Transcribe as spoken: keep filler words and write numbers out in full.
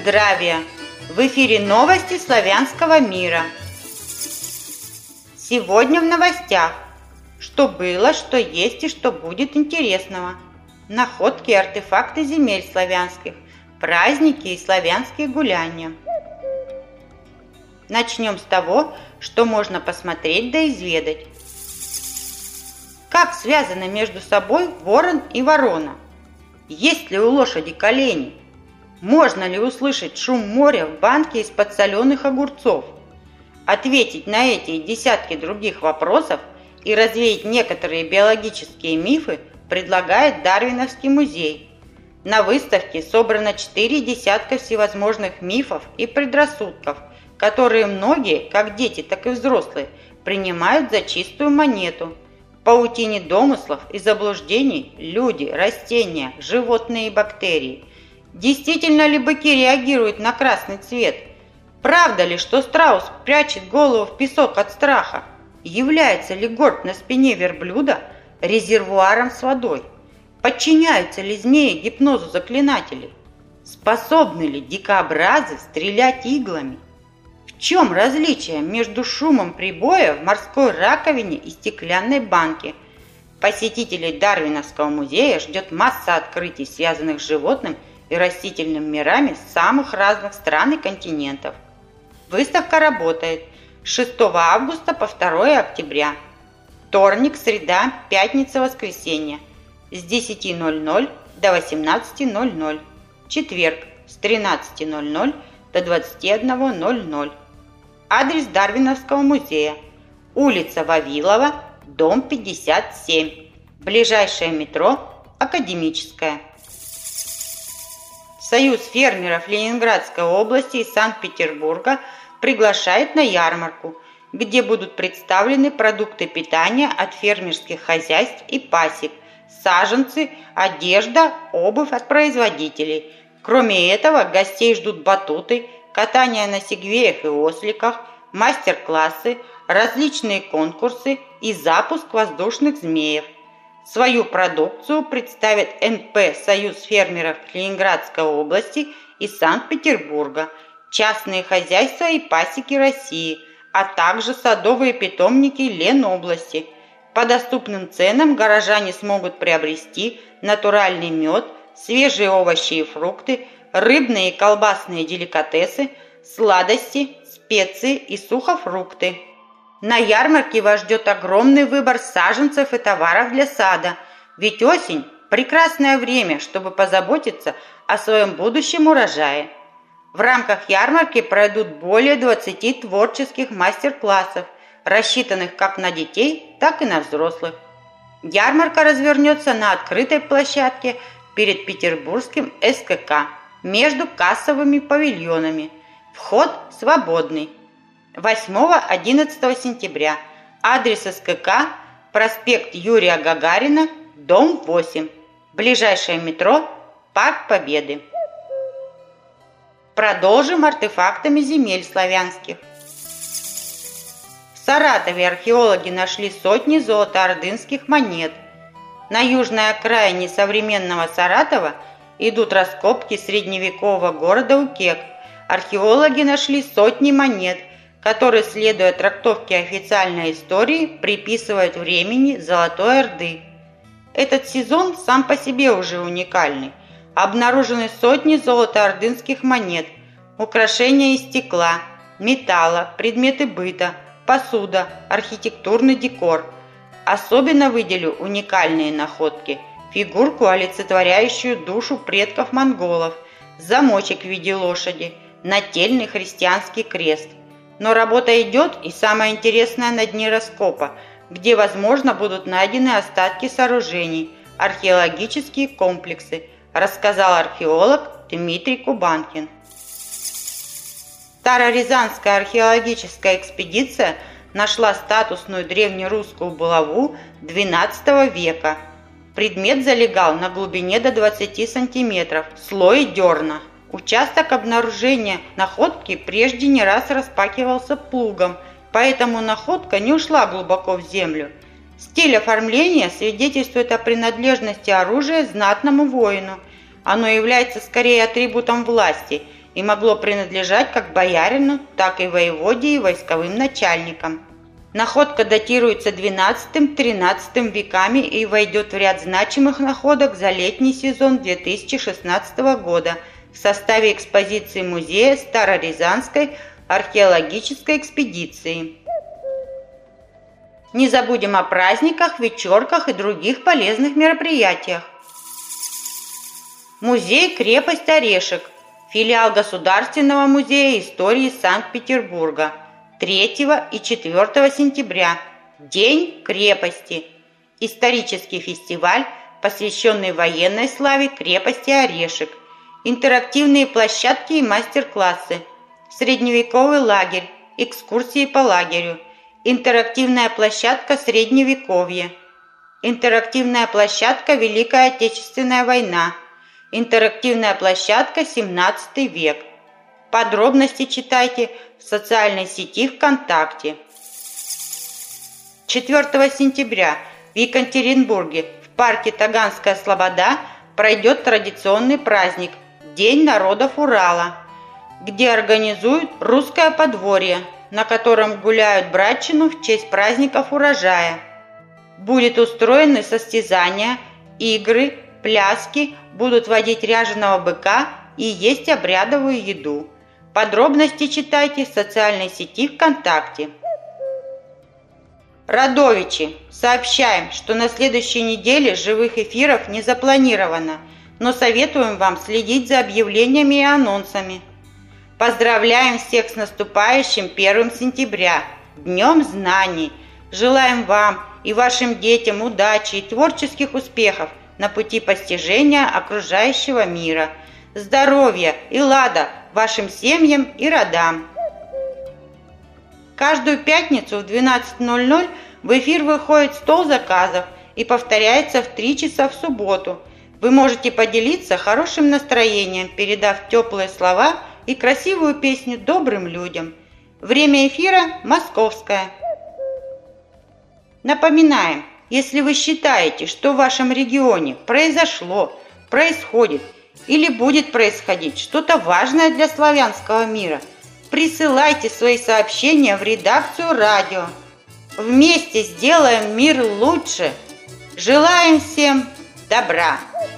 здравия! В эфире новости славянского мира. Сегодня в новостях. Что было, что есть и что будет интересного. Находки и артефакты земель славянских. Праздники и славянские гуляния. Начнем с того, что можно посмотреть да изведать. Как связаны между собой ворон и ворона? Есть ли у лошади колени? Можно ли услышать шум моря в банке из-под соленых огурцов? Ответить на эти и десятки других вопросов и развеять некоторые биологические мифы предлагает Дарвиновский музей. На выставке собрано четыре десятка всевозможных мифов и предрассудков, которые многие, как дети, так и взрослые, принимают за чистую монету. В паутине домыслов и заблуждений люди, растения, животные и бактерии. Действительно ли быки реагируют на красный цвет? Правда ли, что страус прячет голову в песок от страха? Является ли горб на спине верблюда резервуаром с водой? Подчиняются ли змеи гипнозу заклинателей? Способны ли дикобразы стрелять иглами? В чем различие между шумом прибоя в морской раковине и стеклянной банке? Посетителей Дарвиновского музея ждет масса открытий, связанных с животным и растительным мирами с самых разных стран и континентов. Выставка работает с шестого августа по второе октября. Вторник, среда, пятница, воскресенье с десяти ноль-ноль до восемнадцати ноль-ноль. Четверг с тринадцати ноль-ноль до двадцати одного ноль-ноль. Адрес Дарвиновского музея. Улица Вавилова, дом пятьдесят семь. Ближайшее метро Академическое. Союз фермеров Ленинградской области и Санкт-Петербурга приглашает на ярмарку, где будут представлены продукты питания от фермерских хозяйств и пасек, саженцы, одежда, обувь от производителей. Кроме этого, гостей ждут батуты, катание на сегвеях и осликах, мастер-классы, различные конкурсы и запуск воздушных змеев. Свою продукцию представят эн пэ «Союз фермеров Ленинградской области и Санкт-Петербурга», частные хозяйства и пасеки России, а также садовые питомники Ленобласти. По доступным ценам горожане смогут приобрести натуральный мед, свежие овощи и фрукты, рыбные и колбасные деликатесы, сладости, специи и сухофрукты. На ярмарке вас ждет огромный выбор саженцев и товаров для сада, ведь осень – прекрасное время, чтобы позаботиться о своем будущем урожае. В рамках ярмарки пройдут более двадцати творческих мастер-классов, рассчитанных как на детей, так и на взрослых. Ярмарка развернется на открытой площадке перед Петербургским эс ка ка между кассовыми павильонами. Вход свободный. восьмого-одиннадцатого сентября. Адрес эс ка ка – проспект Юрия Гагарина, дом восемь. Ближайшее метро – Парк Победы. Продолжим артефактами земель славянских. В Саратове археологи нашли сотни золотоордынских монет. На южной окраине современного Саратова идут раскопки средневекового города Укек. Археологи нашли сотни монет, которые, следуя трактовке официальной истории, приписывают времени Золотой Орды. Этот сезон сам по себе уже уникальный. Обнаружены сотни золотоордынских монет, украшения из стекла, металла, предметы быта, посуда, архитектурный декор. Особенно выделю уникальные находки: фигурку, олицетворяющую душу предков монголов, замочек в виде лошади, нательный христианский крест. Но работа идет, и самое интересное на дне раскопа, где, возможно, будут найдены остатки сооружений, археологические комплексы, рассказал археолог Дмитрий Кубанкин. Старорязанская археологическая экспедиция нашла статусную древнерусскую булаву двенадцатого века. Предмет залегал на глубине до двадцати сантиметров, слой дерна. Участок обнаружения находки прежде не раз распакивался плугом, поэтому находка не ушла глубоко в землю. Стиль оформления свидетельствует о принадлежности оружия знатному воину. Оно является скорее атрибутом власти, и могло принадлежать как боярину, так и воеводе и войсковым начальникам. Находка датируется двенадцатым-тринадцатым веками и войдет в ряд значимых находок за летний сезон две тысячи шестнадцатого года в составе экспозиции музея Старорязанской археологической экспедиции. Не забудем о праздниках, вечерках и других полезных мероприятиях. Музей-крепость Орешек, филиал Государственного музея истории Санкт-Петербурга, третьего и четвёртого сентября, День крепости. Исторический фестиваль, посвященный военной славе крепости Орешек. Интерактивные площадки и мастер-классы. Средневековый лагерь, экскурсии по лагерю. Интерактивная площадка Средневековье. Интерактивная площадка Великая Отечественная война. Интерактивная площадка семнадцатый век. Подробности читайте в социальной сети ВКонтакте. четвёртого сентября в Екатеринбурге в парке Таганская Слобода пройдет традиционный праздник День народов Урала, где организуют русское подворье, на котором гуляют братчину в честь праздников урожая. Будет устроены состязания, игры, пляски, будут водить ряженого быка и есть обрядовую еду. Подробности читайте в социальной сети ВКонтакте. Радовичи, сообщаем, что на следующей неделе живых эфиров не запланировано, но советуем вам следить за объявлениями и анонсами. Поздравляем всех с наступающим первым сентября, Днем знаний! Желаем вам и вашим детям удачи и творческих успехов на пути постижения окружающего мира, здоровья и лада вашим семьям и родам. Каждую пятницу в двенадцать ноль ноль в эфир выходит стол заказов и повторяется в три часа в субботу. Вы можете поделиться хорошим настроением, передав теплые слова и красивую песню добрым людям. Время эфира московское. Напоминаем, если вы считаете, что в вашем регионе произошло, происходит или будет происходить что-то важное для славянского мира, присылайте свои сообщения в редакцию радио. Вместе сделаем мир лучше. Желаем всем добра!